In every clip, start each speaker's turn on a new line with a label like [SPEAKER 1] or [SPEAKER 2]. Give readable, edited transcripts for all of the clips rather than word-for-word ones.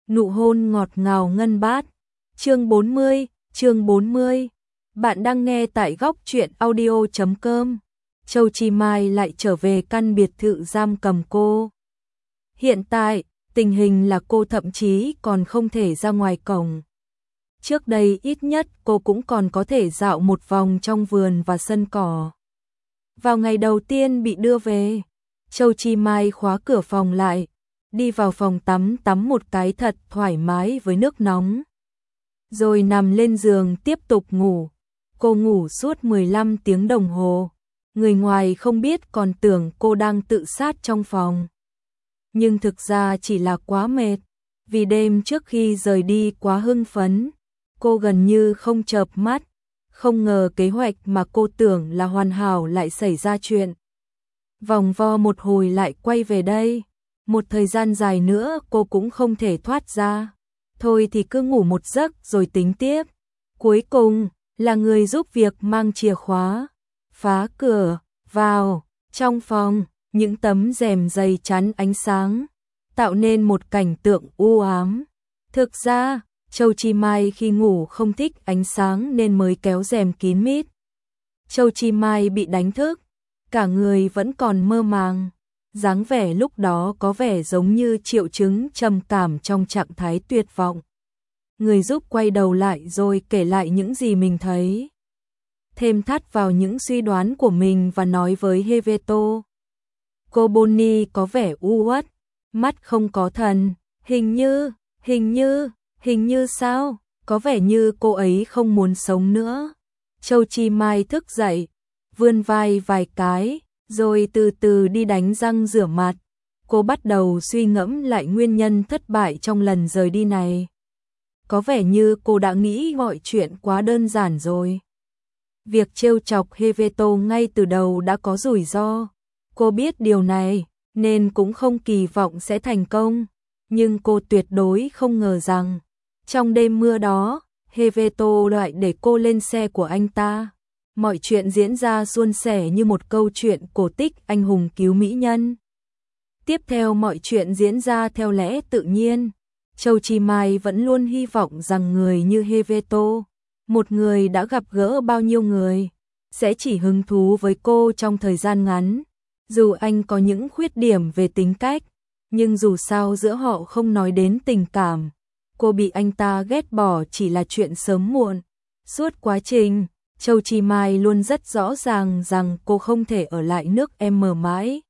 [SPEAKER 1] Nụ hôn ngọt ngào ngân bát. Chương 40. Bạn đang nghe tại góc truyện audio.com. Châu Chi Mai lại trở về căn biệt thự giam cầm cô. Hiện tại, tình hình là cô thậm chí còn không thể ra ngoài cổng. Trước đây ít nhất cô cũng còn có thể dạo một vòng trong vườn và sân cỏ. Vào ngày đầu tiên bị đưa về, Châu Chi Mai khóa cửa phòng lại, đi vào phòng tắm một cái thật thoải mái với nước nóng. Rồi nằm lên giường tiếp tục ngủ. Cô ngủ suốt 15 tiếng đồng hồ. Người ngoài không biết còn tưởng cô đang tự sát trong phòng. Nhưng thực ra chỉ là quá mệt. Vì đêm trước khi rời đi quá hưng phấn, cô gần như không chợp mắt. Không ngờ kế hoạch mà cô tưởng là hoàn hảo lại xảy ra chuyện. Vòng vo một hồi lại quay về đây. Một thời gian dài nữa cô cũng không thể thoát ra. Thôi thì cứ ngủ một giấc rồi tính tiếp. Cuối cùng là người giúp việc mang chìa khóa, phá cửa, vào. Trong phòng, những tấm rèm dày chắn ánh sáng, tạo nên một cảnh tượng u ám. Thực ra, Châu Chi Mai khi ngủ không thích ánh sáng nên mới kéo rèm kín mít. Châu Chi Mai bị đánh thức, cả người vẫn còn mơ màng. Dáng vẻ lúc đó có vẻ giống như triệu chứng trầm cảm trong trạng thái tuyệt vọng. Người giúp quay đầu lại rồi kể lại những gì mình thấy. Thêm thắt vào những suy đoán của mình và nói với Heveto. Cô Bonnie có vẻ u uất, mắt không có thần, hình như sao, có vẻ như cô ấy không muốn sống nữa. Châu Chi Mai thức dậy, vươn vai vài cái, rồi từ từ đi đánh răng rửa mặt. Cô bắt đầu suy ngẫm lại nguyên nhân thất bại trong lần rời đi này. Có vẻ như cô đã nghĩ mọi chuyện quá đơn giản rồi. Việc trêu chọc Heveto ngay từ đầu đã có rủi ro. Cô biết điều này, nên cũng không kỳ vọng sẽ thành công. Nhưng cô tuyệt đối không ngờ rằng, trong đêm mưa đó, Heveto lại để cô lên xe của anh ta. Mọi chuyện diễn ra suôn sẻ như một câu chuyện cổ tích anh hùng cứu mỹ nhân. Tiếp theo mọi chuyện diễn ra theo lẽ tự nhiên. Châu Chi Mai vẫn luôn hy vọng rằng người như Heveto, một người đã gặp gỡ bao nhiêu người, sẽ chỉ hứng thú với cô trong thời gian ngắn. Dù anh có những khuyết điểm về tính cách, nhưng dù sao giữa họ không nói đến tình cảm. Cô bị anh ta ghét bỏ chỉ là chuyện sớm muộn. Suốt quá trình, Châu Chi Mai luôn rất rõ ràng rằng cô không thể ở lại nước M mãi.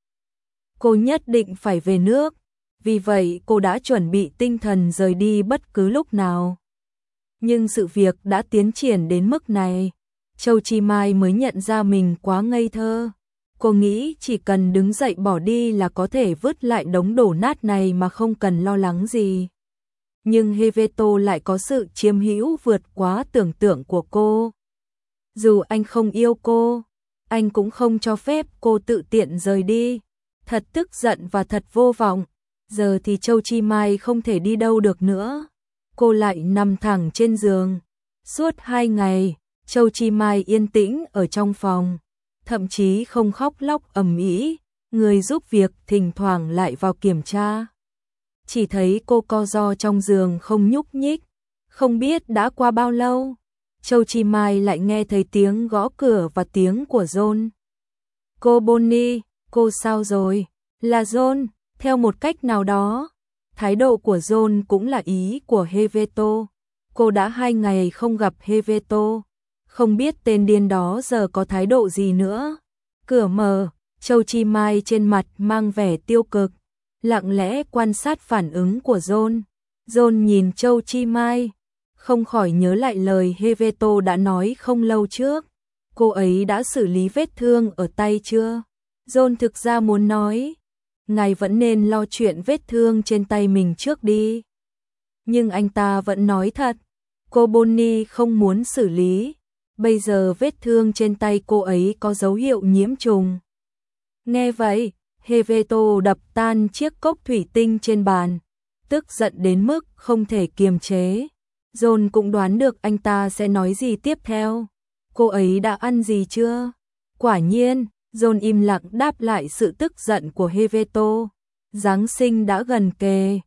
[SPEAKER 1] Cô nhất định phải về nước, vì vậy cô đã chuẩn bị tinh thần rời đi bất cứ lúc nào. Nhưng sự việc đã tiến triển đến mức này, Châu Chi Mai mới nhận ra mình quá ngây thơ. Cô nghĩ chỉ cần đứng dậy bỏ đi là có thể vứt lại đống đổ nát này mà không cần lo lắng gì. Nhưng Heveto lại có sự chiếm hữu vượt quá tưởng tượng của cô. Dù anh không yêu cô, anh cũng không cho phép cô tự tiện rời đi. Thật tức giận và thật vô vọng. Giờ thì Châu Chi Mai không thể đi đâu được nữa. Cô lại nằm thẳng trên giường. Suốt 2 ngày, Châu Chi Mai yên tĩnh ở trong phòng. Thậm chí không khóc lóc ầm ĩ. Người giúp việc thỉnh thoảng lại vào kiểm tra. Chỉ thấy cô co ro trong giường không nhúc nhích. Không biết đã qua bao lâu, Châu Chi Mai lại nghe thấy tiếng gõ cửa và tiếng của John. Cô Bonnie, cô sao rồi? Là John, theo một cách nào đó. Thái độ của John cũng là ý của Heveto. Cô đã 2 ngày không gặp Heveto. Không biết tên điên đó giờ có thái độ gì nữa. Cửa mở, Châu Chi Mai trên mặt mang vẻ tiêu cực, lặng lẽ quan sát phản ứng của John. John nhìn Châu Chi Mai, không khỏi nhớ lại lời Heveto đã nói không lâu trước. Cô ấy đã xử lý vết thương ở tay chưa? John thực ra muốn nói, ngài vẫn nên lo chuyện vết thương trên tay mình trước đi. Nhưng anh ta vẫn nói thật, cô Bonnie không muốn xử lý. Bây giờ vết thương trên tay cô ấy có dấu hiệu nhiễm trùng. Nghe vậy, Heveto đập tan chiếc cốc thủy tinh trên bàn, tức giận đến mức không thể kiềm chế. John cũng đoán được anh ta sẽ nói gì tiếp theo. Cô ấy đã ăn gì chưa? Quả nhiên, John im lặng đáp lại sự tức giận của Heveto. Giáng sinh đã gần kề.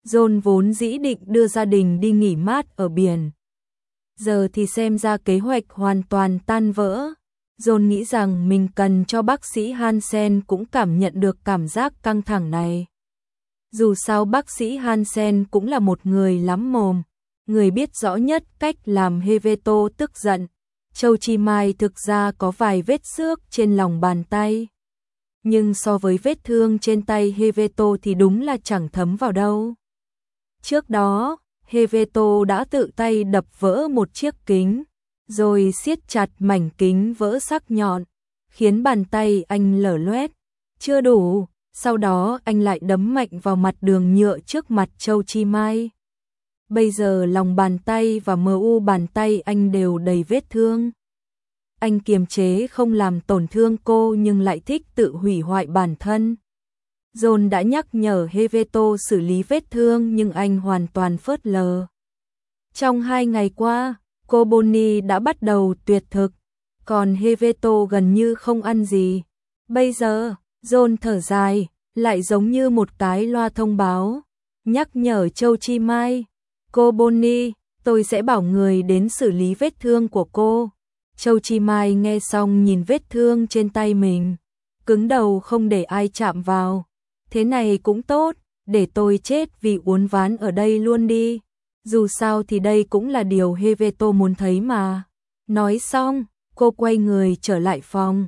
[SPEAKER 1] John vốn dĩ định đưa gia đình đi nghỉ mát ở biển. Giờ thì xem ra kế hoạch hoàn toàn tan vỡ. John nghĩ rằng mình cần cho bác sĩ Hansen cũng cảm nhận được cảm giác căng thẳng này. Dù sao bác sĩ Hansen cũng là một người lắm mồm, người biết rõ nhất cách làm Heveto tức giận. Châu Chi Mai thực ra có vài vết xước trên lòng bàn tay. Nhưng so với vết thương trên tay Heveto thì đúng là chẳng thấm vào đâu. Trước đó, Heveto đã tự tay đập vỡ một chiếc kính, rồi siết chặt mảnh kính vỡ sắc nhọn, khiến bàn tay anh lở loét. Chưa đủ, sau đó anh lại đấm mạnh vào mặt đường nhựa trước mặt Châu Chi Mai. Bây giờ lòng bàn tay và mu bàn tay anh đều đầy vết thương. Anh kiềm chế không làm tổn thương cô nhưng lại thích tự hủy hoại bản thân. John đã nhắc nhở Heveto xử lý vết thương nhưng anh hoàn toàn phớt lờ. Trong 2 ngày qua, cô Bonnie đã bắt đầu tuyệt thực, còn Heveto gần như không ăn gì. Bây giờ, John thở dài, lại giống như một cái loa thông báo, nhắc nhở Châu Chi Mai. Cô Bonnie, tôi sẽ bảo người đến xử lý vết thương của cô. Châu Chi Mai nghe xong nhìn vết thương trên tay mình, cứng đầu không để ai chạm vào. Thế này cũng tốt, để tôi chết vì uốn ván ở đây luôn đi. Dù sao thì đây cũng là điều Heveto muốn thấy mà. Nói xong, cô quay người trở lại phòng.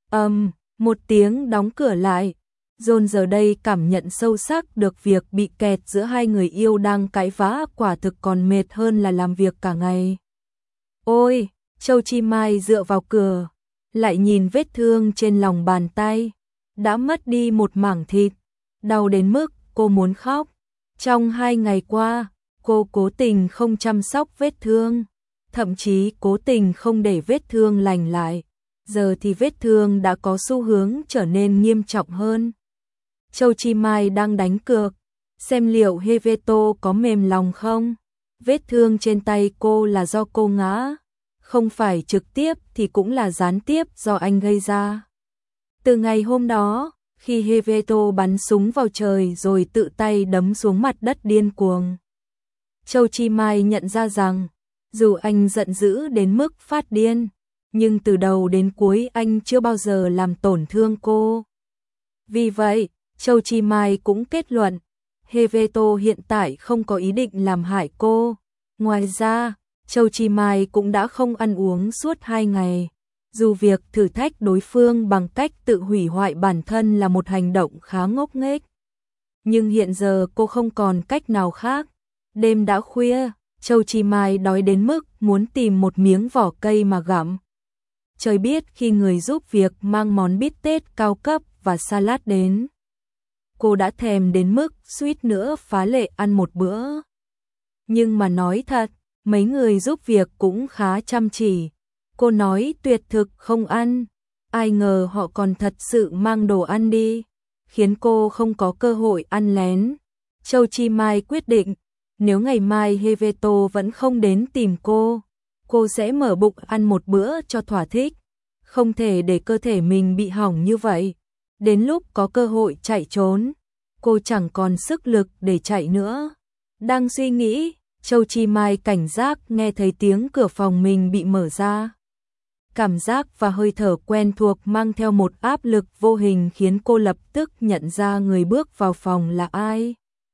[SPEAKER 1] Một tiếng đóng cửa lại. John giờ đây cảm nhận sâu sắc được việc bị kẹt giữa hai người yêu đang cãi vã quả thực còn mệt hơn là làm việc cả ngày. Ôi, Châu Chi Mai dựa vào cửa, lại nhìn vết thương trên lòng bàn tay, đã mất đi một mảng thịt, đau đến mức cô muốn khóc. Trong 2 ngày qua, cô cố tình không chăm sóc vết thương, thậm chí cố tình không để vết thương lành lại. Giờ thì vết thương đã có xu hướng trở nên nghiêm trọng hơn. Châu Chi Mai đang đánh cược, xem liệu Heveto có mềm lòng không. Vết thương trên tay cô là do cô ngã, không phải trực tiếp thì cũng là gián tiếp do anh gây ra. Từ ngày hôm đó, khi Heveto bắn súng vào trời rồi tự tay đấm xuống mặt đất điên cuồng, Châu Chi Mai nhận ra rằng, dù anh giận dữ đến mức phát điên, nhưng từ đầu đến cuối anh chưa bao giờ làm tổn thương cô. Vì vậy, Châu Chi Mai cũng kết luận, Heveto hiện tại không có ý định làm hại cô. Ngoài ra, Châu Chi Mai cũng đã không ăn uống suốt 2 ngày. Dù việc thử thách đối phương bằng cách tự hủy hoại bản thân là một hành động khá ngốc nghếch, nhưng hiện giờ cô không còn cách nào khác. Đêm đã khuya, Châu Chi Mai đói đến mức muốn tìm một miếng vỏ cây mà gặm. Trời biết khi người giúp việc mang món bít tết cao cấp và salad đến, cô đã thèm đến mức suýt nữa phá lệ ăn một bữa. Nhưng mà nói thật, mấy người giúp việc cũng khá chăm chỉ. Cô nói tuyệt thực không ăn, ai ngờ họ còn thật sự mang đồ ăn đi, khiến cô không có cơ hội ăn lén. Châu Chi Mai quyết định, nếu ngày mai Heveto vẫn không đến tìm cô sẽ mở bụng ăn một bữa cho thỏa thích. Không thể để cơ thể mình bị hỏng như vậy. Đến lúc có cơ hội chạy trốn, cô chẳng còn sức lực để chạy nữa. Đang suy nghĩ, Châu Chi Mai cảnh giác nghe thấy tiếng cửa phòng mình bị mở ra. Cảm giác và hơi thở quen thuộc mang theo một áp lực vô hình khiến cô lập tức nhận ra người bước vào phòng là ai.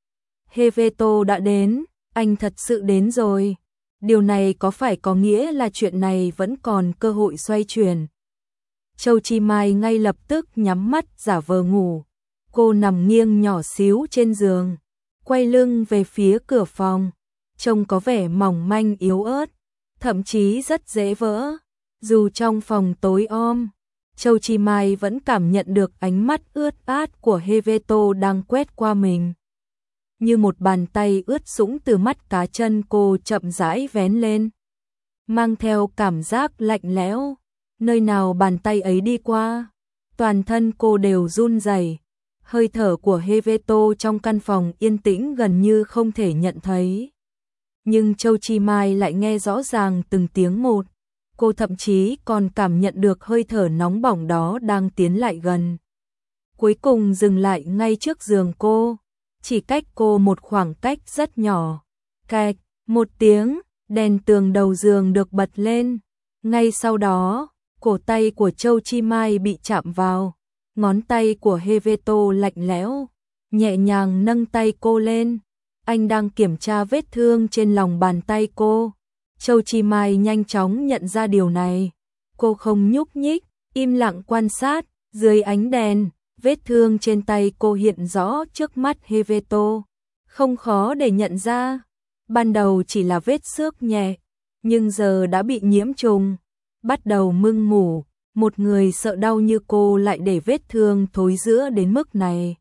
[SPEAKER 1] Heveto đã đến, anh thật sự đến rồi. Điều này có phải có nghĩa là chuyện này vẫn còn cơ hội xoay chuyển? Châu Chi Mai ngay lập tức nhắm mắt giả vờ ngủ. Cô nằm nghiêng nhỏ xíu trên giường, quay lưng về phía cửa phòng, trông có vẻ mỏng manh yếu ớt, thậm chí rất dễ vỡ. Dù trong phòng tối om, Châu Chi Mai vẫn cảm nhận được ánh mắt ướt át của Heveto đang quét qua mình. Như một bàn tay ướt sũng từ mắt cá chân cô chậm rãi vén lên, mang theo cảm giác lạnh lẽo. Nơi nào bàn tay ấy đi qua, toàn thân cô đều run rẩy. Hơi thở của Heveto trong căn phòng yên tĩnh gần như không thể nhận thấy. Nhưng Châu Chi Mai lại nghe rõ ràng từng tiếng một. Cô thậm chí còn cảm nhận được hơi thở nóng bỏng đó đang tiến lại gần. Cuối cùng dừng lại ngay trước giường cô. chỉ cách cô một khoảng cách rất nhỏ. Cạch, một tiếng, đèn tường đầu giường được bật lên. Ngay sau đó, cổ tay của Châu Chi Mai bị chạm vào. Ngón tay của Heveto lạnh lẽo, nhẹ nhàng nâng tay cô lên. Anh đang kiểm tra vết thương trên lòng bàn tay cô. Châu Chi Mai nhanh chóng nhận ra điều này. Cô không nhúc nhích, im lặng quan sát. Dưới ánh đèn, vết thương trên tay cô hiện rõ trước mắt Heveto. Không khó để nhận ra. Ban đầu chỉ là vết xước nhẹ, nhưng giờ đã bị nhiễm trùng, bắt đầu mưng mủ. Một người sợ đau như cô lại để vết thương thối rữa đến mức này.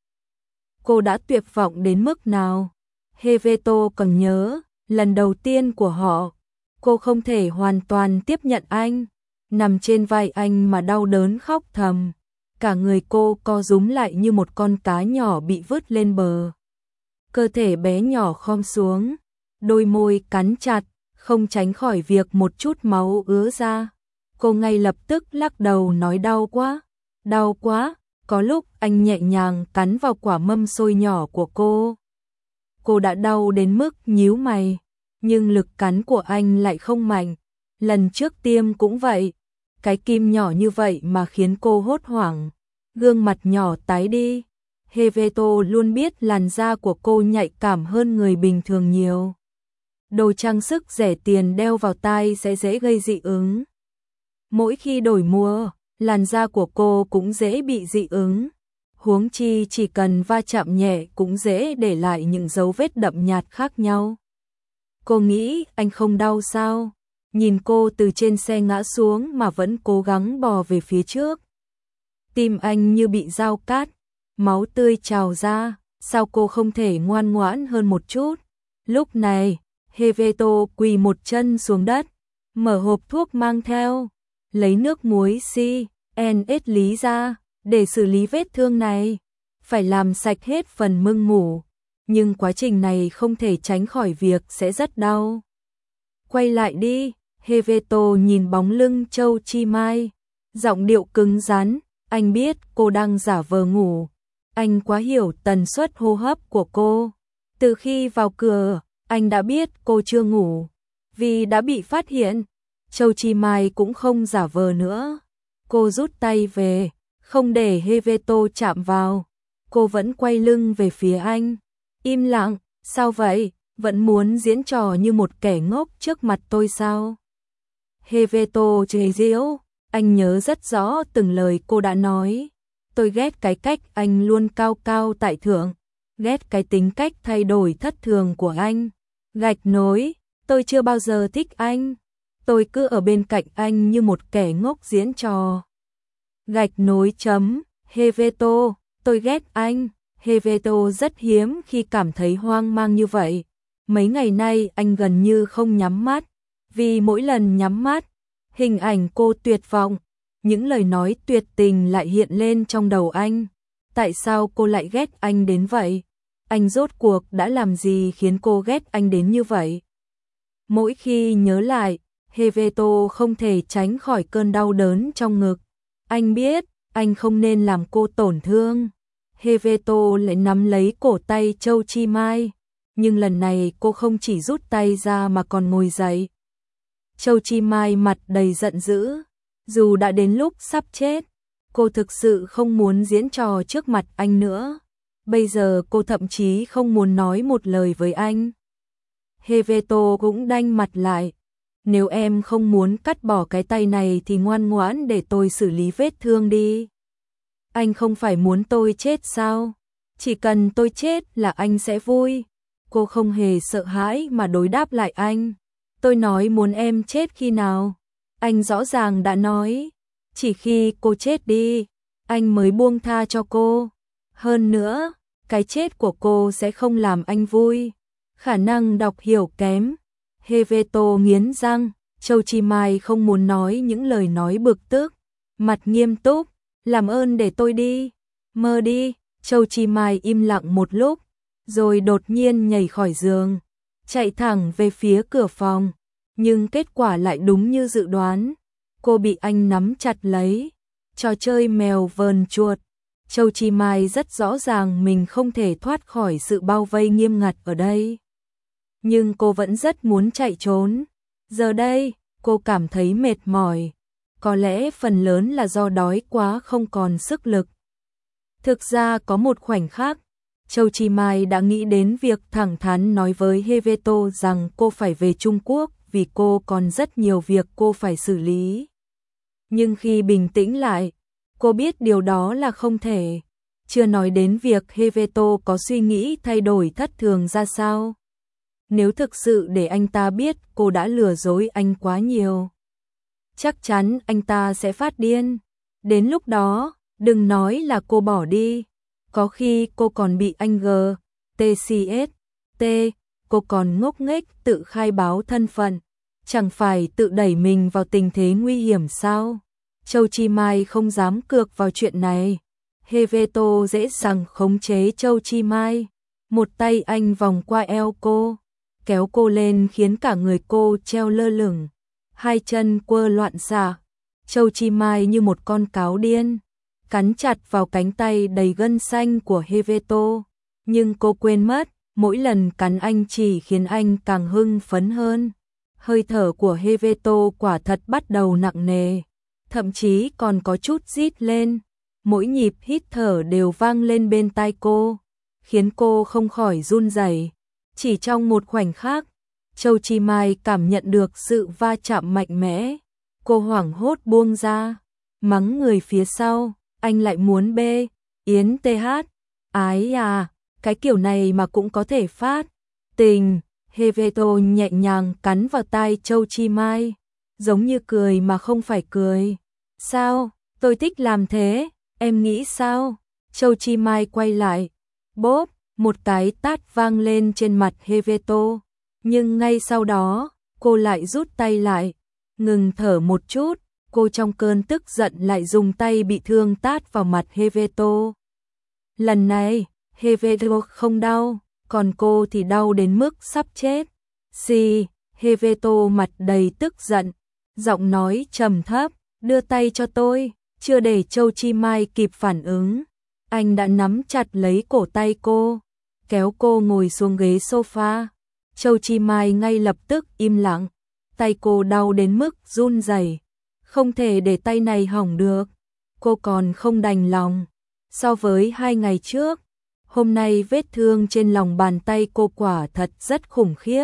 [SPEAKER 1] Cô đã tuyệt vọng đến mức nào? Heveto còn nhớ, lần đầu tiên của họ, cô không thể hoàn toàn tiếp nhận anh. Nằm trên vai anh mà đau đớn khóc thầm. Cả người cô co rúm lại như một con cá nhỏ bị vứt lên bờ. Cơ thể bé nhỏ khom xuống, đôi môi cắn chặt, không tránh khỏi việc một chút máu ứa ra. Cô ngay lập tức lắc đầu nói đau quá, đau quá. Có lúc anh nhẹ nhàng cắn vào quả mâm xôi nhỏ của cô. Cô đã đau đến mức nhíu mày, nhưng lực cắn của anh lại không mạnh. Lần trước tiêm cũng vậy, cái kim nhỏ như vậy mà khiến cô hốt hoảng. Gương mặt nhỏ tái đi. Heveto luôn biết làn da của cô nhạy cảm hơn người bình thường nhiều. Đồ trang sức rẻ tiền đeo vào tai sẽ dễ gây dị ứng. Mỗi khi đổi mùa, làn da của cô cũng dễ bị dị ứng. Huống chi chỉ cần va chạm nhẹ cũng dễ để lại những dấu vết đậm nhạt khác nhau. Cô nghĩ anh không đau sao? Nhìn cô từ trên xe ngã xuống mà vẫn cố gắng bò về phía trước. Tim anh như bị dao cát, máu tươi trào ra, sao cô không thể ngoan ngoãn hơn một chút? Lúc này, Heveto quỳ một chân xuống đất, mở hộp thuốc mang theo, lấy nước muối CNS lý ra, để xử lý vết thương này. Phải làm sạch hết phần mưng mủ, nhưng quá trình này không thể tránh khỏi việc sẽ rất đau. Quay lại đi, Heveto nhìn bóng lưng Châu Chi Mai, giọng điệu cứng rắn. Anh biết cô đang giả vờ ngủ. Anh quá hiểu tần suất hô hấp của cô. Từ khi vào cửa, anh đã biết cô chưa ngủ. Vì đã bị phát hiện, Châu Chi Mai cũng không giả vờ nữa. Cô rút tay về, không để Heveto chạm vào. Cô vẫn quay lưng về phía anh. Im lặng, sao vậy? Vẫn muốn diễn trò như một kẻ ngốc trước mặt tôi sao? Heveto chế giễu. Anh nhớ rất rõ từng lời cô đã nói. Tôi ghét cái cách anh luôn cao cao tại thượng. Ghét cái tính cách thay đổi thất thường của anh. Gạch nối, tôi chưa bao giờ thích anh. Tôi cứ ở bên cạnh anh như một kẻ ngốc diễn trò. Gạch nối chấm, Heveto, tôi ghét anh. Heveto rất hiếm khi cảm thấy hoang mang như vậy. Mấy ngày nay anh gần như không nhắm mắt. Vì mỗi lần nhắm mắt, hình ảnh cô tuyệt vọng, những lời nói tuyệt tình lại hiện lên trong đầu anh. Tại sao cô lại ghét anh đến vậy? Anh rốt cuộc đã làm gì khiến cô ghét anh đến như vậy? Mỗi khi nhớ lại, Heveto không thể tránh khỏi cơn đau đớn trong ngực. Anh biết, anh không nên làm cô tổn thương. Heveto lại nắm lấy cổ tay Châu Chi Mai, nhưng lần này cô không chỉ rút tay ra mà còn ngồi dậy. Châu Chi Mai mặt đầy giận dữ, dù đã đến lúc sắp chết, cô thực sự không muốn diễn trò trước mặt anh nữa. Bây giờ cô thậm chí không muốn nói một lời với anh. Heveto cũng đanh mặt lại. Nếu em không muốn cắt bỏ cái tay này thì ngoan ngoãn để tôi xử lý vết thương đi. Anh không phải muốn tôi chết sao? Chỉ cần tôi chết là anh sẽ vui. Cô không hề sợ hãi mà đối đáp lại anh. Tôi nói muốn em chết khi nào? Anh rõ ràng đã nói, chỉ khi cô chết đi, anh mới buông tha cho cô. Hơn nữa, cái chết của cô sẽ không làm anh vui. Khả năng đọc hiểu kém. Heveto nghiến răng, Châu Chi Mai không muốn nói những lời nói bực tức. Mặt nghiêm túc, làm ơn để tôi đi. Mơ đi. Châu Chi Mai im lặng một lúc, rồi đột nhiên nhảy khỏi giường, chạy thẳng về phía cửa phòng. Nhưng kết quả lại đúng như dự đoán. Cô bị anh nắm chặt lấy. Trò chơi mèo vờn chuột. Châu Chi Mai rất rõ ràng mình không thể thoát khỏi sự bao vây nghiêm ngặt ở đây. Nhưng cô vẫn rất muốn chạy trốn. Giờ đây, cô cảm thấy mệt mỏi. Có lẽ phần lớn là do đói quá không còn sức lực. Thực ra có một khoảnh khắc, Châu Chi Mai đã nghĩ đến việc thẳng thắn nói với Heveto rằng cô phải về Trung Quốc vì cô còn rất nhiều việc cô phải xử lý. Nhưng khi bình tĩnh lại, cô biết điều đó là không thể. Chưa nói đến việc Heveto có suy nghĩ thay đổi thất thường ra sao. Nếu thực sự để anh ta biết cô đã lừa dối anh quá nhiều, chắc chắn anh ta sẽ phát điên. Đến lúc đó, đừng nói là cô bỏ đi. Có khi cô còn bị anh GTCST, cô còn ngốc nghếch tự khai báo thân phận. Chẳng phải tự đẩy mình vào tình thế nguy hiểm sao? Châu Chi Mai không dám cược vào chuyện này. Heveto dễ dàng khống chế Châu Chi Mai. Một tay anh vòng qua eo cô, kéo cô lên khiến cả người cô treo lơ lửng. Hai chân quơ loạn xạ. Châu Chi Mai như một con cáo điên, cắn chặt vào cánh tay đầy gân xanh của Heveto. Nhưng cô quên mất, mỗi lần cắn anh chỉ khiến anh càng hưng phấn hơn. Hơi thở của Heveto quả thật bắt đầu nặng nề, thậm chí còn có chút rít lên. Mỗi nhịp hít thở đều vang lên bên tai cô, khiến cô không khỏi run rẩy. Chỉ trong một khoảnh khắc, Châu Chi Mai cảm nhận được sự va chạm mạnh mẽ. Cô hoảng hốt buông ra, mắng người phía sau, anh lại muốn bê, Yến TH, ái à, cái kiểu này mà cũng có thể phát tình. Heveto nhẹ nhàng cắn vào tai Châu Chi Mai, giống như cười mà không phải cười. Sao, tôi thích làm thế, em nghĩ sao? Châu Chi Mai quay lại, bốp, một cái tát vang lên trên mặt Heveto. Nhưng ngay sau đó, cô lại rút tay lại, ngừng thở một chút, cô trong cơn tức giận lại dùng tay bị thương tát vào mặt Heveto. Lần này, Heveto không đau, còn cô thì đau đến mức sắp chết. Xì, Heveto mặt đầy tức giận, giọng nói trầm thấp, đưa tay cho tôi. Chưa để Châu Chi Mai kịp phản ứng, anh đã nắm chặt lấy cổ tay cô, kéo cô ngồi xuống ghế sofa. Châu Chi Mai ngay lập tức im lặng, tay cô đau đến mức run rẩy, không thể để tay này hỏng được. Cô còn không đành lòng. So với 2 ngày trước, hôm nay vết thương trên lòng bàn tay cô quả thật rất khủng khiếp.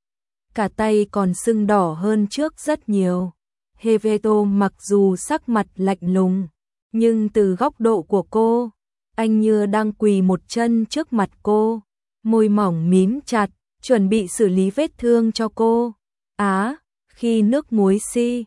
[SPEAKER 1] Cả tay còn sưng đỏ hơn trước rất nhiều. Heveto mặc dù sắc mặt lạnh lùng, nhưng từ góc độ của cô, anh như đang quỳ một chân trước mặt cô, môi mỏng mím chặt, chuẩn bị xử lý vết thương cho cô. Khi nước muối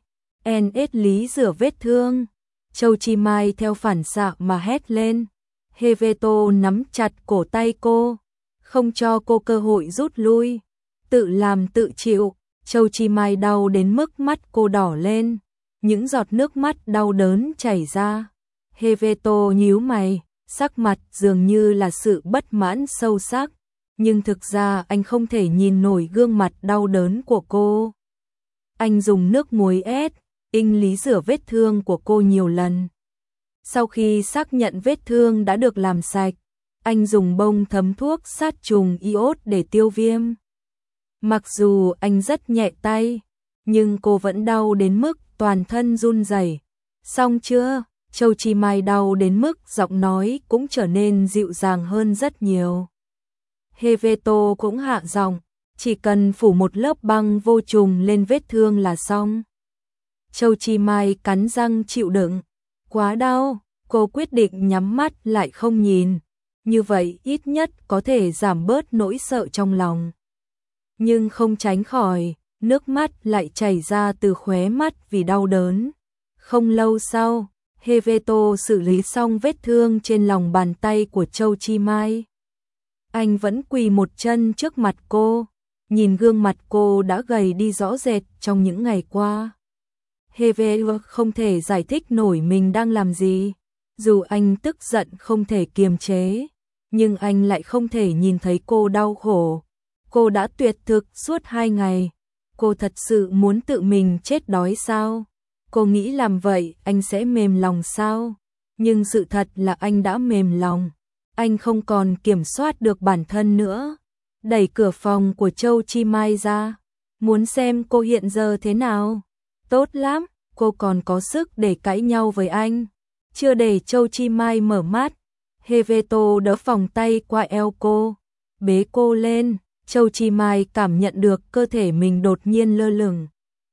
[SPEAKER 1] CNS lý rửa vết thương, Châu Chi Mai theo phản xạ mà hét lên. Heveto nắm chặt cổ tay cô, không cho cô cơ hội rút lui. Tự làm tự chịu. Châu Chi Mai đau đến mức mắt cô đỏ lên, những giọt nước mắt đau đớn chảy ra. Heveto nhíu mày, sắc mặt dường như là sự bất mãn sâu sắc, nhưng thực ra anh không thể nhìn nổi gương mặt đau đớn của cô. Anh dùng nước muối lý rửa vết thương của cô nhiều lần. Sau khi xác nhận vết thương đã được làm sạch, anh dùng bông thấm thuốc sát trùng iốt để tiêu viêm. Mặc dù anh rất nhẹ tay, nhưng cô vẫn đau đến mức toàn thân run rẩy. Xong chưa? Châu Chi Mai đau đến mức giọng nói cũng trở nên dịu dàng hơn rất nhiều. Heveto cũng hạ giọng, chỉ cần phủ một lớp băng vô trùng lên vết thương là xong. Châu Chi Mai cắn răng chịu đựng. Quá đau, cô quyết định nhắm mắt lại không nhìn. Như vậy ít nhất có thể giảm bớt nỗi sợ trong lòng. Nhưng không tránh khỏi, nước mắt lại chảy ra từ khóe mắt vì đau đớn. Không lâu sau, Heveto xử lý xong vết thương trên lòng bàn tay của Châu Chi Mai. Anh vẫn quỳ một chân trước mặt cô, nhìn gương mặt cô đã gầy đi rõ rệt trong những ngày qua. Heveto không thể giải thích nổi mình đang làm gì. Dù anh tức giận không thể kiềm chế, nhưng anh lại không thể nhìn thấy cô đau khổ. Cô đã tuyệt thực suốt 2 ngày. Cô thật sự muốn tự mình chết đói sao? Cô nghĩ làm vậy anh sẽ mềm lòng sao? nhưng sự thật là anh đã mềm lòng. Anh không còn kiểm soát được bản thân nữa. Đẩy cửa phòng của Châu Chi Mai ra, muốn xem cô hiện giờ thế nào. Tốt lắm, cô còn có sức để cãi nhau với anh. Chưa để Châu Chi Mai mở mắt, Heveto đỡ vòng tay qua eo cô, bế cô lên. Châu Chi Mai cảm nhận được cơ thể mình đột nhiên lơ lửng,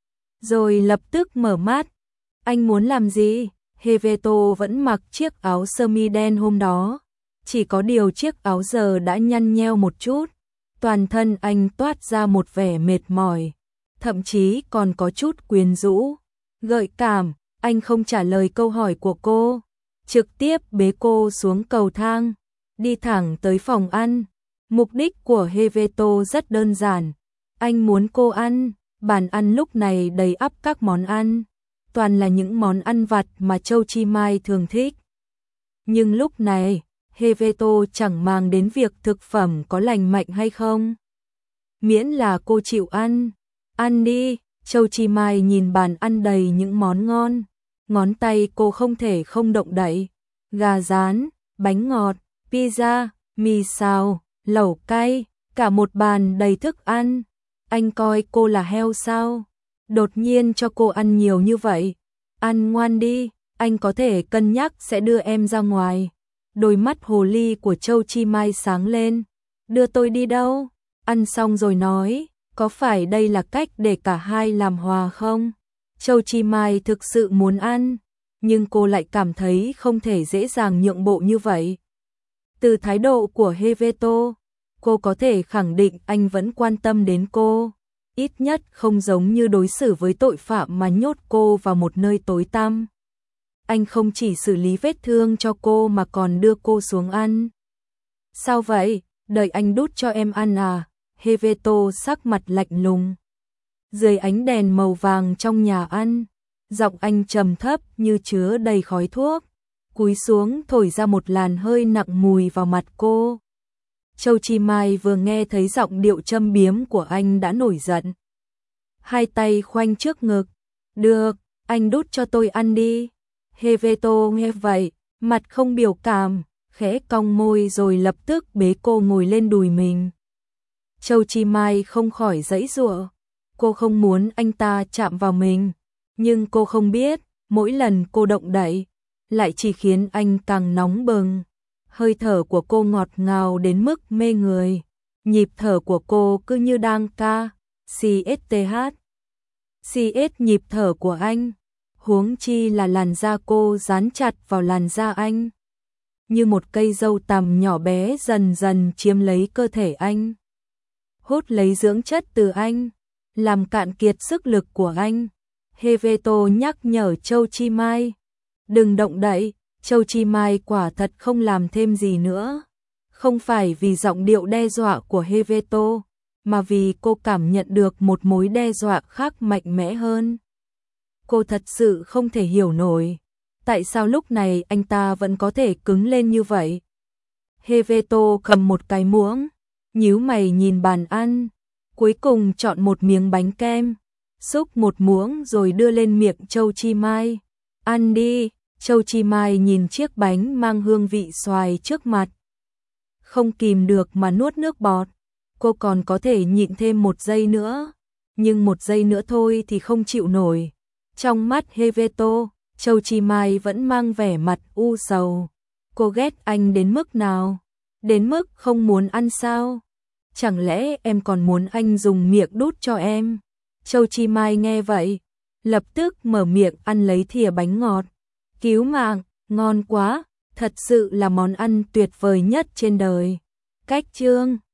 [SPEAKER 1] rồi lập tức mở mắt. Anh muốn làm gì? Heveto vẫn mặc chiếc áo sơ mi đen hôm đó, chỉ có điều chiếc áo giờ đã nhăn nheo một chút. Toàn thân anh toát ra một vẻ mệt mỏi, thậm chí còn có chút quyến rũ, gợi cảm. Anh không trả lời câu hỏi của cô, trực tiếp bế cô xuống cầu thang, đi thẳng tới phòng ăn. Mục đích của Heveto rất đơn giản, anh muốn cô ăn. Bàn ăn lúc này đầy ắp các món ăn, toàn là những món ăn vặt mà Châu Chi Mai thường thích. Nhưng lúc này, Heveto chẳng màng đến việc thực phẩm có lành mạnh hay không. Miễn là cô chịu ăn, ăn đi. Châu Chi Mai nhìn bàn ăn đầy những món ngon, ngón tay cô không thể không động đậy. Gà rán, bánh ngọt, pizza, mì xào, lẩu cay, cả một bàn đầy thức ăn. Anh coi cô là heo sao? Đột nhiên cho cô ăn nhiều như vậy. Ăn ngoan đi, anh có thể cân nhắc sẽ đưa em ra ngoài. Đôi mắt hồ ly của Châu Chi Mai sáng lên. Đưa tôi đi đâu? Ăn xong rồi nói, có phải đây là cách để cả hai làm hòa không? Châu Chi Mai thực sự muốn ăn, nhưng cô lại cảm thấy không thể dễ dàng nhượng bộ như vậy. Từ thái độ của Heveto, cô có thể khẳng định anh vẫn quan tâm đến cô, ít nhất không giống như đối xử với tội phạm mà nhốt cô vào một nơi tối tăm. Anh không chỉ xử lý vết thương cho cô mà còn đưa cô xuống ăn. Sao vậy? Đợi anh đút cho em ăn à? Heveto sắc mặt lạnh lùng. Dưới ánh đèn màu vàng trong nhà ăn, giọng anh trầm thấp như chứa đầy khói thuốc, cúi xuống thổi ra một làn hơi nặng mùi vào mặt cô. Châu Chi Mai vừa nghe thấy giọng điệu châm biếm của anh đã nổi giận. Hai tay khoanh trước ngực. Được, anh đút cho tôi ăn đi. Heveto nghe vậy, mặt không biểu cảm, khẽ cong môi rồi lập tức bế cô ngồi lên đùi mình. Châu Chi Mai không khỏi giãy giụa. Cô không muốn anh ta chạm vào mình, nhưng cô không biết, mỗi lần cô động đậy, lại chỉ khiến anh càng nóng bừng. Hơi thở của cô ngọt ngào đến mức mê người, nhịp thở của cô cứ như đang ca, CSTH. CS nhịp thở của anh, huống chi là làn da cô dán chặt vào làn da anh. Như một cây dâu tằm nhỏ bé dần dần chiếm lấy cơ thể anh, hút lấy dưỡng chất từ anh, làm cạn kiệt sức lực của anh. Heveto nhắc nhở Châu Chi Mai, đừng động đậy. Châu Chi Mai quả thật không làm thêm gì nữa, không phải vì giọng điệu đe dọa của Heveto, mà vì cô cảm nhận được một mối đe dọa khác mạnh mẽ hơn. Cô thật sự không thể hiểu nổi, tại sao lúc này anh ta vẫn có thể cứng lên như vậy. Heveto cầm một cái muỗng, nhíu mày nhìn bàn ăn, cuối cùng chọn một miếng bánh kem, xúc một muỗng rồi đưa lên miệng Châu Chi Mai. Ăn đi. Châu Chi Mai nhìn chiếc bánh mang hương vị xoài trước mặt, không kìm được mà nuốt nước bọt. Cô còn có thể nhịn thêm một giây nữa, nhưng một giây nữa thôi thì không chịu nổi. Trong mắt Heveto, Châu Chi Mai vẫn mang vẻ mặt u sầu. Cô ghét anh đến mức nào? Đến mức không muốn ăn sao? Chẳng lẽ em còn muốn anh dùng miệng đút cho em? Châu Chi Mai nghe vậy, lập tức mở miệng ăn lấy thìa bánh ngọt. Cứu mạng, ngon quá, thật sự là món ăn tuyệt vời nhất trên đời. Cách chương